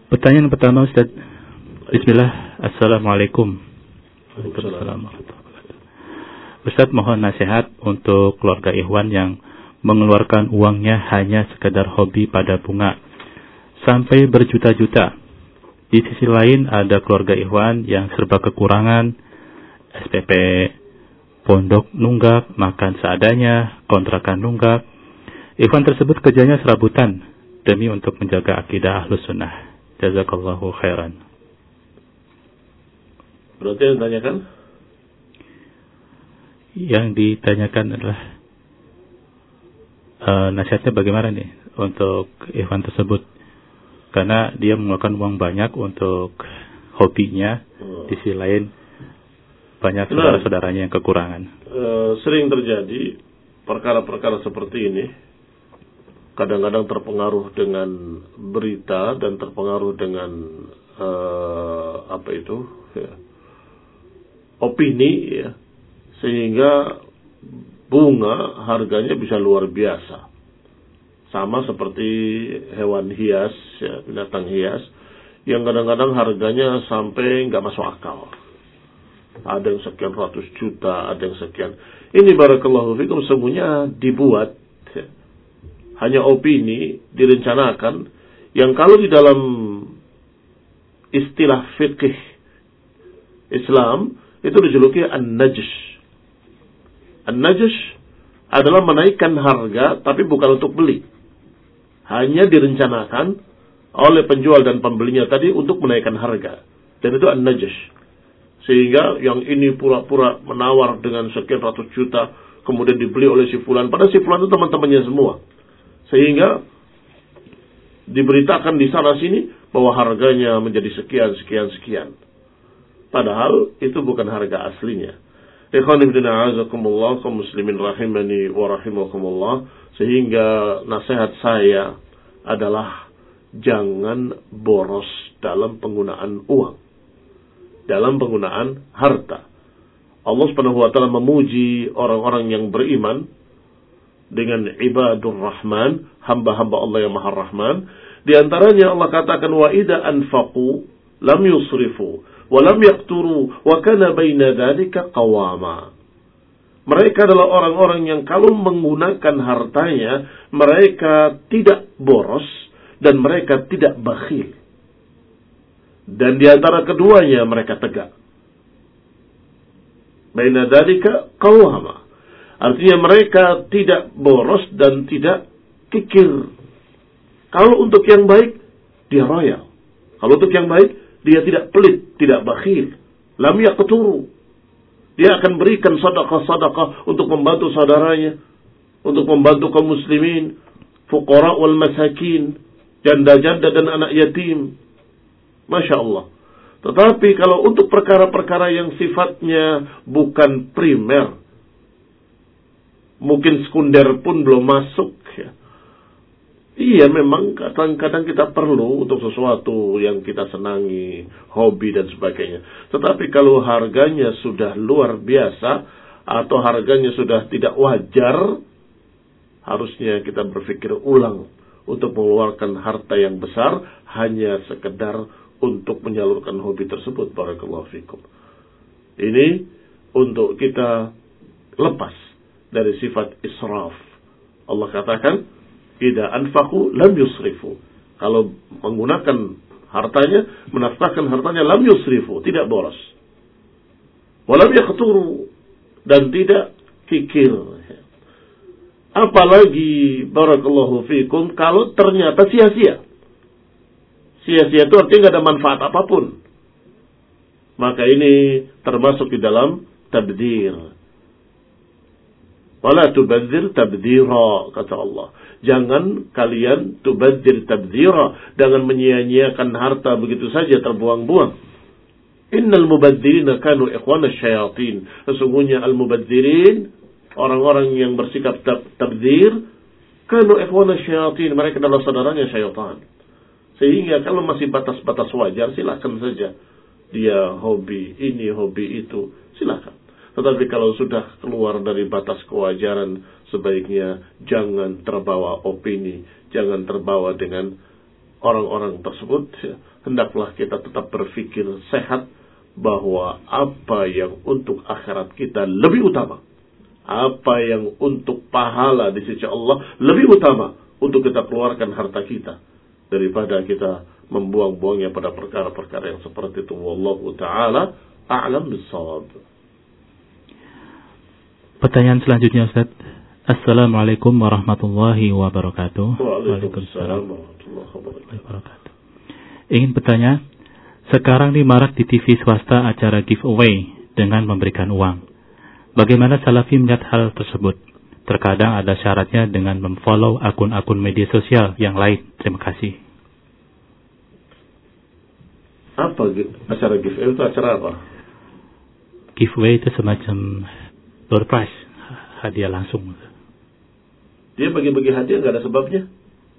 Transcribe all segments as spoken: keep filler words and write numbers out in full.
Pertanyaan pertama, Ustaz. Bismillah. Assalamualaikum. Waalaikumsalam. Ustaz, mohon nasihat untuk keluarga Ikhwan yang mengeluarkan uangnya hanya sekedar hobi pada bunga sampai berjuta-juta. Di sisi lain ada keluarga Ikhwan yang serba kekurangan, S P P pondok nunggak, makan seadanya, kontrakan nunggak. Ikhwan tersebut kerjanya serabutan demi untuk menjaga akidah Ahlus Sunnah. Jazakallahu khairan. Berarti yang ditanyakan? Yang ditanyakan adalah uh, nasihatnya bagaimana nih untuk Ikhwan tersebut, karena dia mengeluarkan uang banyak untuk hobinya, hmm. di sisi lain banyak saudara-saudaranya yang kekurangan. Uh, sering terjadi perkara-perkara seperti ini. Kadang-kadang terpengaruh dengan berita dan terpengaruh dengan uh, apa itu ya, opini ya, sehingga bunga harganya bisa luar biasa. Sama seperti hewan hias ya, binatang hias yang kadang-kadang harganya sampai nggak masuk akal. Ada yang sekian ratus juta, ada yang sekian. Ini barakallahu fikum semuanya dibuat ya, hanya opini, direncanakan, yang kalau di dalam istilah fikih Islam itu dijuluki an-najsh. An-najsh adalah menaikkan harga tapi bukan untuk beli. Hanya direncanakan oleh penjual dan pembelinya tadi untuk menaikkan harga. Dan itu an-najsh. Sehingga yang ini pura-pura menawar dengan sekian ratus juta, kemudian dibeli oleh si fulan. Padahal si fulan itu teman-temannya semua. Sehingga diberitakan di sana sini bahwa harganya menjadi sekian, sekian, sekian. Padahal itu bukan harga aslinya. Ikhwan ibn a'azakumullah, kaum muslimin rahimani wa rahimakumullah. Sehingga nasihat saya adalah jangan boros dalam penggunaan uang, dalam penggunaan harta. Allah Subhanahu wa taala memuji orang-orang yang beriman dengan ibadur rahman, hamba-hamba Allah yang maha rahman. Di antaranya Allah katakan wa idza anfaqu lam yusrifu wa lam yaqturu wa kana baina dzalika qawama. Mereka adalah orang-orang yang kalau menggunakan hartanya mereka tidak boros dan mereka tidak bakhil. Dan di antara keduanya mereka tegak. Baina dzalika qawama. Artinya mereka tidak boros dan tidak kikir. Kalau untuk yang baik, dia royal. Kalau untuk yang baik, dia tidak pelit, tidak bakhil. Lam yaqturu. Dia akan berikan sedekah-sedekah untuk membantu saudaranya, untuk membantu kaum muslimin, fuqara wal masakin, janda-janda dan anak yatim. Masya Allah. Tetapi kalau untuk perkara-perkara yang sifatnya bukan primer, mungkin sekunder pun belum masuk ya. Iya memang kadang-kadang kita perlu untuk sesuatu yang kita senangi, hobi dan sebagainya. Tetapi kalau harganya sudah luar biasa atau harganya sudah tidak wajar, harusnya kita berpikir ulang untuk mengeluarkan harta yang besar hanya sekedar untuk menyalurkan hobi tersebut. Barakallahu fikum. Ini untuk kita lepas dari sifat israf. Allah katakan, "Idza anfaqu lam yusrifu." Kalau menggunakan hartanya, menafkahkan hartanya, lam yusrifu, tidak boros. Wa lam yaqturu, dan tidak kikir. Apalagi barakallahu fikum kalau ternyata sia-sia. Sia-sia itu artinya tidak ada manfaat apapun. Maka ini termasuk di dalam tabdzir. Wala tubadzir tabdzira, kata Allah. Jangan kalian tubadzir tabdzira, jangan menyia-nyiakan harta begitu saja terbuang-buang. Innal mubadzirina kanu ikhwana syayatin. Sesungguhnya al-mubadzirin, orang-orang yang bersikap tab tabdzir, kanu ikhwana syayatin, mereka adalah saudaranya syaitan. Sehingga kalau masih batas-batas wajar, silakan saja. Dia hobi ini, hobi itu, silakan. Tetapi kalau sudah keluar dari batas kewajaran, sebaiknya jangan terbawa opini, jangan terbawa dengan orang-orang tersebut, ya, hendaklah kita tetap berpikir sehat bahwa apa yang untuk akhirat kita lebih utama, apa yang untuk pahala di sisi Allah lebih utama untuk kita keluarkan harta kita daripada kita membuang-buangnya pada perkara-perkara yang seperti itu. Wallahu ta'ala a'lam bis-shawab. Pertanyaan selanjutnya, Ustaz. Assalamualaikum warahmatullahi wabarakatuh. Waalaikumsalam warahmatullahi wabarakatuh. Ingin bertanya, sekarang ini marak di T V swasta acara giveaway dengan memberikan uang. Bagaimana Salafi melihat hal tersebut? Terkadang ada syaratnya dengan memfollow akun-akun media sosial yang lain. Terima kasih. Apa acara giveaway itu acara apa? Giveaway itu semacam door prize, hadiah langsung. Dia bagi-bagi hadiah nggak ada sebabnya?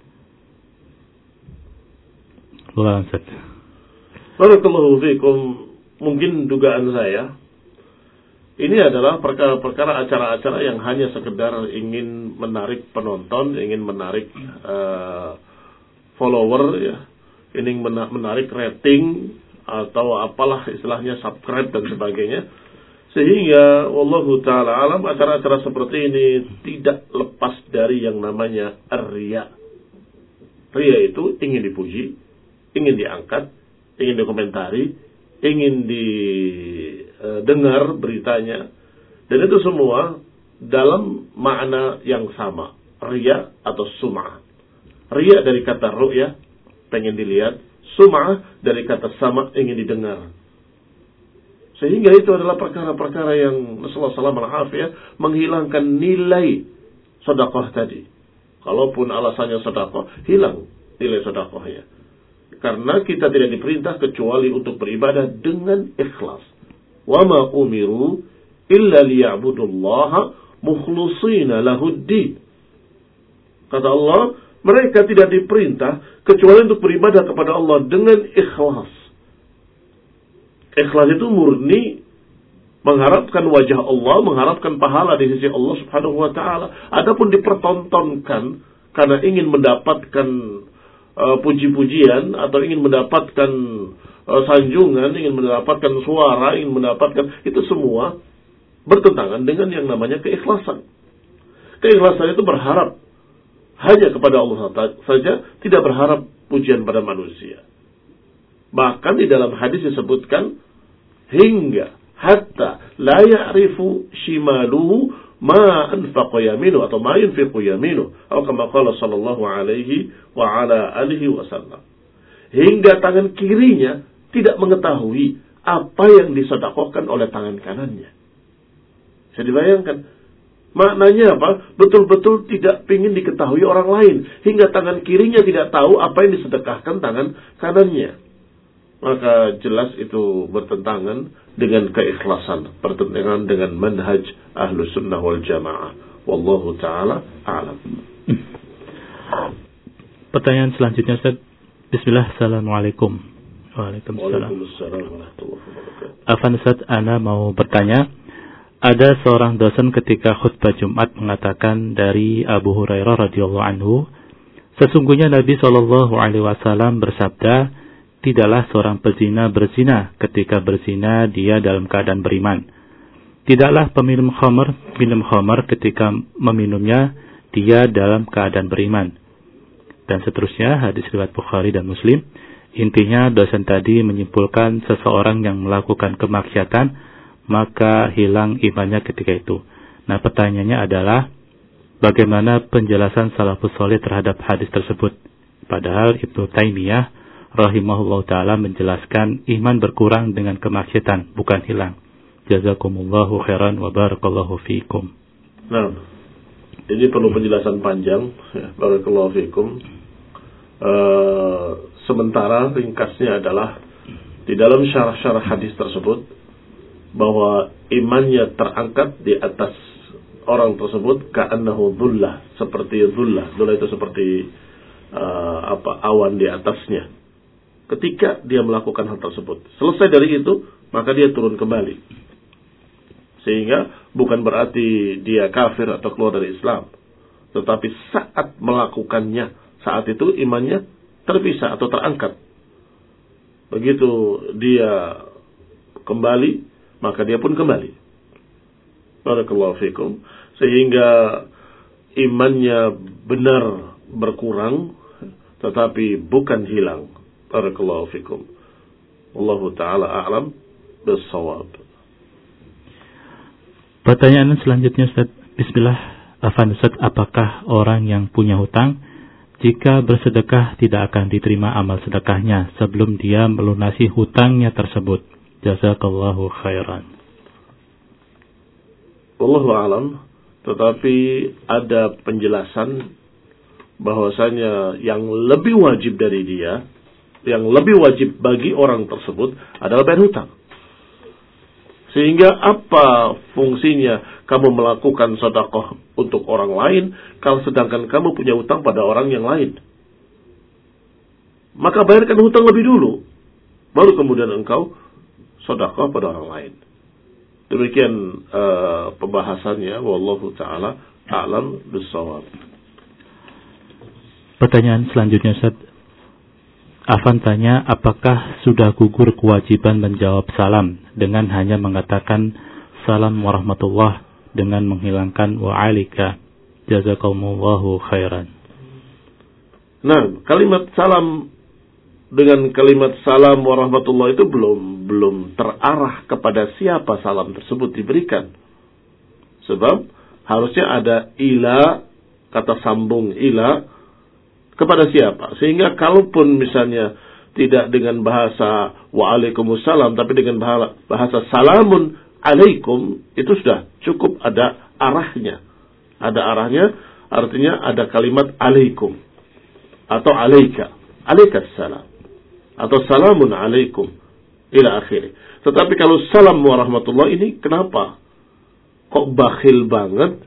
Luar Ustaz. Barakallahu fiikum. Mungkin dugaan saya, ini adalah perkara-perkara acara-acara yang hanya sekedar ingin menarik penonton, ingin menarik uh, follower, ya, ingin menarik rating atau apalah istilahnya, subscribe dan sebagainya. Sehingga wallahu ta'ala alam, acara-acara seperti ini tidak lepas dari yang namanya riya. Riya itu ingin dipuji, ingin diangkat, ingin dikomentari, ingin didengar beritanya. Dan itu semua dalam makna yang sama, riya atau sum'ah. Riya dari kata ru'ya, pengen dilihat. Sum'ah dari kata sama, ingin didengar. Sehingga itu adalah perkara-perkara yang Rasulullah sallallahu alaihi wasallam menghilangkan nilai sedekah tadi. Kalaupun alasannya sedekah, hilang nilai sedekahnya. Karena kita tidak diperintah kecuali untuk beribadah dengan ikhlas. Wa ma umiru illa liya'budullaha mukhlishina lahud-din. Kata Allah, mereka tidak diperintah kecuali untuk beribadah kepada Allah dengan ikhlas. Ikhlas itu murni mengharapkan wajah Allah, mengharapkan pahala di sisi Allah Subhanahu wa taala. Adapun dipertontonkan karena ingin mendapatkan uh, puji-pujian atau ingin mendapatkan uh, sanjungan, ingin mendapatkan suara, ingin mendapatkan, itu semua bertentangan dengan yang namanya keikhlasan. Keikhlasan itu berharap hanya kepada Allah saja, tidak berharap pujian pada manusia. Bahkan di dalam hadis disebutkan hingga hatta la ya'rifu shimaluhu ma anfaqa yaminu atau ma yunfiqu yaminu atau kama qala sallallahu alaihi wa ala alihi wasallam. Hingga tangan kirinya tidak mengetahui apa yang disedekahkan oleh tangan kanannya. Bisa dibayangkan? Maknanya apa? Betul-betul tidak ingin diketahui orang lain. Hingga tangan kirinya tidak tahu apa yang disedekahkan tangan kanannya. Maka jelas itu bertentangan dengan keikhlasan, bertentangan dengan manhaj ahlu sunnah wal jamaah. Wallahu ta'ala a'lam. Pertanyaan selanjutnya, Ustaz. Bismillah, assalamualaikum. Waalaikumsalam. Waalaikumsalam warahmatullahi wabarakatuh. Afan Ustaz, ana mau bertanya. Ada seorang dosen ketika khutbah Jumat mengatakan dari Abu Hurairah radhiyallahu anhu, sesungguhnya Nabi shallallahu alaihi wasallam bersabda, tidaklah seorang pezina berzina ketika berzina dia dalam keadaan beriman. Tidaklah peminum khamr minum khamr ketika meminumnya dia dalam keadaan beriman. Dan seterusnya, hadis riwayat Bukhari dan Muslim. Intinya dosen tadi menyimpulkan seseorang yang melakukan kemaksiatan maka hilang imannya ketika itu. Nah, pertanyaannya adalah bagaimana penjelasan salafus saleh terhadap hadis tersebut? Padahal Ibnu Taimiyah rahimahullah ta'ala menjelaskan iman berkurang dengan kemaksiatan, bukan hilang. Jazakumullahu khairan wa barakallahu fiikum. Nah, ini perlu penjelasan panjang. Ya, barakallahu fiikum. Uh, sementara ringkasnya adalah di dalam syarah-syarah hadis tersebut bahwa imannya terangkat di atas orang tersebut ka'annahu dhullah, seperti dhullah. Dhullah itu seperti uh, apa awan di atasnya. Ketika dia melakukan hal tersebut, selesai dari itu, maka dia turun kembali. Sehingga bukan berarti dia kafir atau keluar dari Islam. Tetapi saat melakukannya, saat itu imannya terpisah atau terangkat. Begitu dia kembali, maka dia pun kembali. Barakallahu fikum. Sehingga imannya benar berkurang, tetapi bukan hilang. Barakallahu fikum. Wallahu ta'ala a'lam bis-shawab. Pertanyaan selanjutnya, Ustaz. Bismillah. Afan Ustaz, apakah orang yang punya hutang, jika bersedekah tidak akan diterima amal sedekahnya sebelum dia melunasi hutangnya tersebut? Jazakallahu khairan. Wallahu a'lam. Tetapi ada penjelasan bahwasanya yang lebih wajib dari dia, yang lebih wajib bagi orang tersebut adalah bayar hutang. Sehingga apa fungsinya kamu melakukan sedekah untuk orang lain kalau sedangkan kamu punya hutang pada orang yang lain? Maka bayarkan hutang lebih dulu, baru kemudian engkau sedekah pada orang lain. Demikian uh, pembahasannya. Wallahu ta'ala a'lam bis-shawab. Pertanyaan selanjutnya, Ustaz. Afan tanya, apakah sudah gugur kewajiban menjawab salam dengan hanya mengatakan salam warahmatullah dengan menghilangkan wa'alika? Jazakumullahu khairan. Nah, kalimat salam dengan kalimat salam warahmatullah itu belum belum terarah kepada siapa salam tersebut diberikan. Sebab harusnya ada ila, kata sambung ila, kepada siapa? Sehingga kalaupun misalnya tidak dengan bahasa waalaikumsalam, tapi dengan bahasa salamun alaikum, itu sudah cukup ada arahnya. Ada arahnya, artinya ada kalimat alaikum. Atau alaika. Alaikas salam. Atau salamun alaikum. Ila akhiri. Tetapi kalau salam warahmatullah ini, kenapa? Kok bakhil banget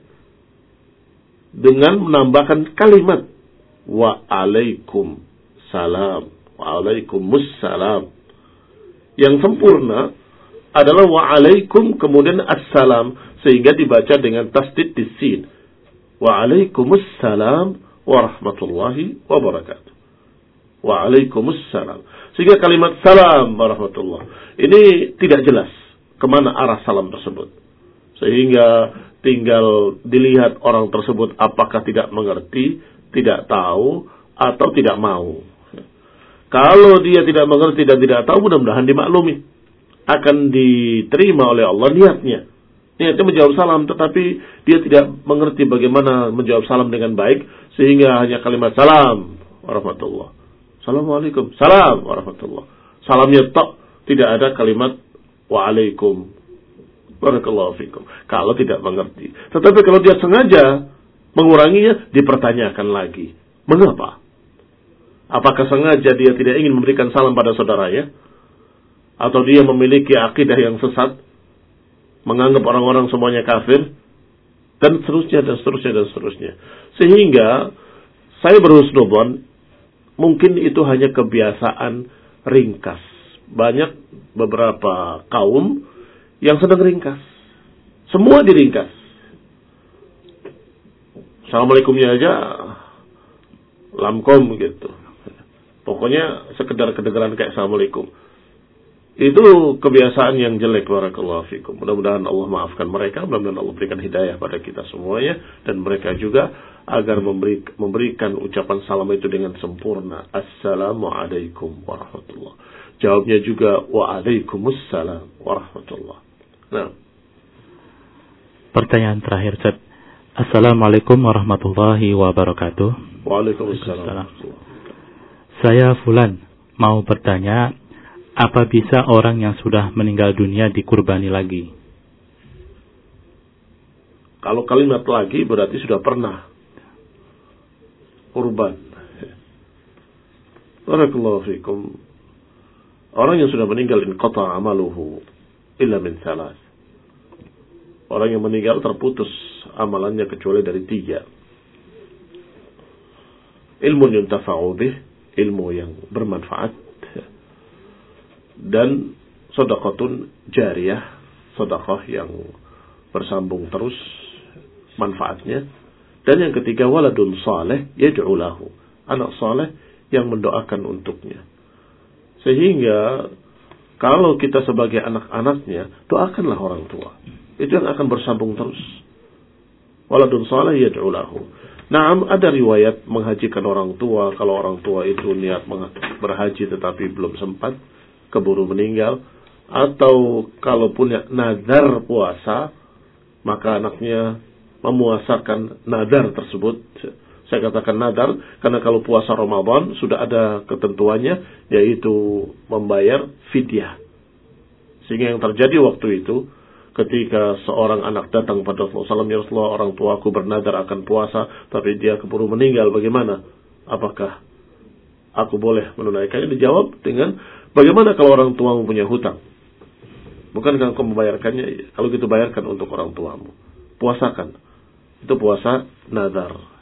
dengan menambahkan kalimat wa'alaikum salam, wa'alaikumussalam. Yang sempurna adalah wa'alaikum kemudian assalam, sehingga dibaca dengan tasdid di sin. Wa'alaikumussalam warahmatullahi wabarakatuh. Wa'alaikumussalam. Sehingga kalimat salam warahmatullah ini tidak jelas kemana arah salam tersebut. Sehingga tinggal dilihat orang tersebut apakah tidak mengerti, tidak tahu, atau tidak mau. Kalau dia tidak mengerti dan tidak tahu, mudah-mudahan dimaklumi. Akan diterima oleh Allah niatnya. Niatnya menjawab salam, tetapi dia tidak mengerti bagaimana menjawab salam dengan baik, sehingga hanya kalimat salam warahmatullah. Assalamualaikum. Salam warahmatullah. Salamnya tok, tidak ada kalimat waalaikum. Barakallahu fikum. Kalau tidak mengerti. Tetapi kalau dia sengaja menguranginya, dipertanyakan lagi. Mengapa? Apakah sengaja dia tidak ingin memberikan salam pada saudaranya? Atau dia memiliki akidah yang sesat? Menganggap orang-orang semuanya kafir? Dan seterusnya, dan seterusnya, dan seterusnya. Sehingga, saya berhusnuzon, mungkin itu hanya kebiasaan ringkas. Banyak beberapa kaum yang sedang ringkas. Semua diringkas. Assalamualaikumnya aja lamkom gitu. Pokoknya sekedar kedengaran kayak assalamualaikum. Itu kebiasaan yang jelek, barakallahu fikum. Mudah-mudahan Allah maafkan mereka, mudah-mudahan Allah berikan hidayah pada kita semuanya, dan mereka juga agar memberi, memberikan ucapan salam itu dengan sempurna. Assalamualaikum warahmatullah. Jawabnya juga waalaikumsalam warahmatullah. Nah, pertanyaan terakhir, Ustaz. Assalamualaikum warahmatullahi wabarakatuh. Waalaikumsalam. Saya Fulan mau bertanya, apa bisa orang yang sudah meninggal dunia dikurbani lagi? Kalau kalimat lagi berarti sudah pernah kurban. Barakallahu fikum. Orang yang sudah meninggal inqata amaluhu illa min salas. Orang yang meninggal terputus amalannya kecuali dari tiga. Ilmu yuntafa'u bih, ilmu yang bermanfaat, dan sedekahun jariyah, sedekah yang bersambung terus manfaatnya. Dan yang ketiga waladun saleh yad'u lahu, anak saleh yang mendoakan untuknya. Sehingga kalau kita sebagai anak-anaknya, doakanlah orang tua. Itu yang akan bersambung terus. Waladun salih yad'u lahu. Naam, ada riwayat menghajikan orang tua. Kalau orang tua itu niat berhaji tetapi belum sempat, keburu meninggal. Atau kalau punya nazar puasa, maka anaknya memuasakan nadar tersebut. Saya katakan nadar karena kalau puasa Ramadan sudah ada ketentuannya, yaitu membayar fidyah. Sehingga yang terjadi waktu itu, ketika seorang anak datang pada Rasulullah shallallahu alaihi wasallam, ya Rasulullah, orang tuaku bernadar akan puasa, tapi dia keburu meninggal, bagaimana? Apakah aku boleh menunaikannya? Dijawab dengan, bagaimana kalau orang tuamu punya hutang? Bukankah engkau membayarkannya? Kalau gitu bayarkan untuk orang tuamu. Puasakan. Itu puasa nadar.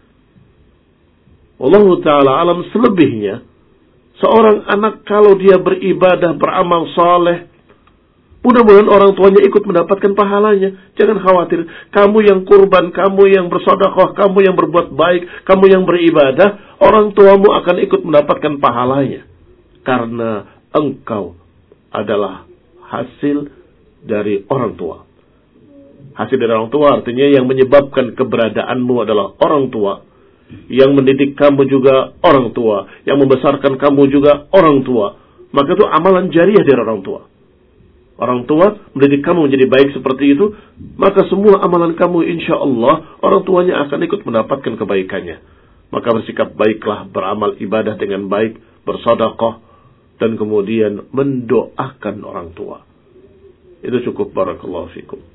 Allah Ta'ala alam, selebihnya, seorang anak kalau dia beribadah, beramal saleh, mudah-mudahan orang tuanya ikut mendapatkan pahalanya. Jangan khawatir. Kamu yang kurban, kamu yang bersedekah, kamu yang berbuat baik, kamu yang beribadah, orang tuamu akan ikut mendapatkan pahalanya. Karena engkau adalah hasil dari orang tua. Hasil dari orang tua artinya yang menyebabkan keberadaanmu adalah orang tua. Yang mendidik kamu juga orang tua. Yang membesarkan kamu juga orang tua. Maka itu amalan jariah dari orang tua. Orang tua mendidik kamu menjadi baik seperti itu, maka semua amalan kamu insya Allah orang tuanya akan ikut mendapatkan kebaikannya. Maka bersikap baiklah, beramal ibadah dengan baik, bersedekah, dan kemudian mendoakan orang tua. Itu cukup. Barakallahu fikum.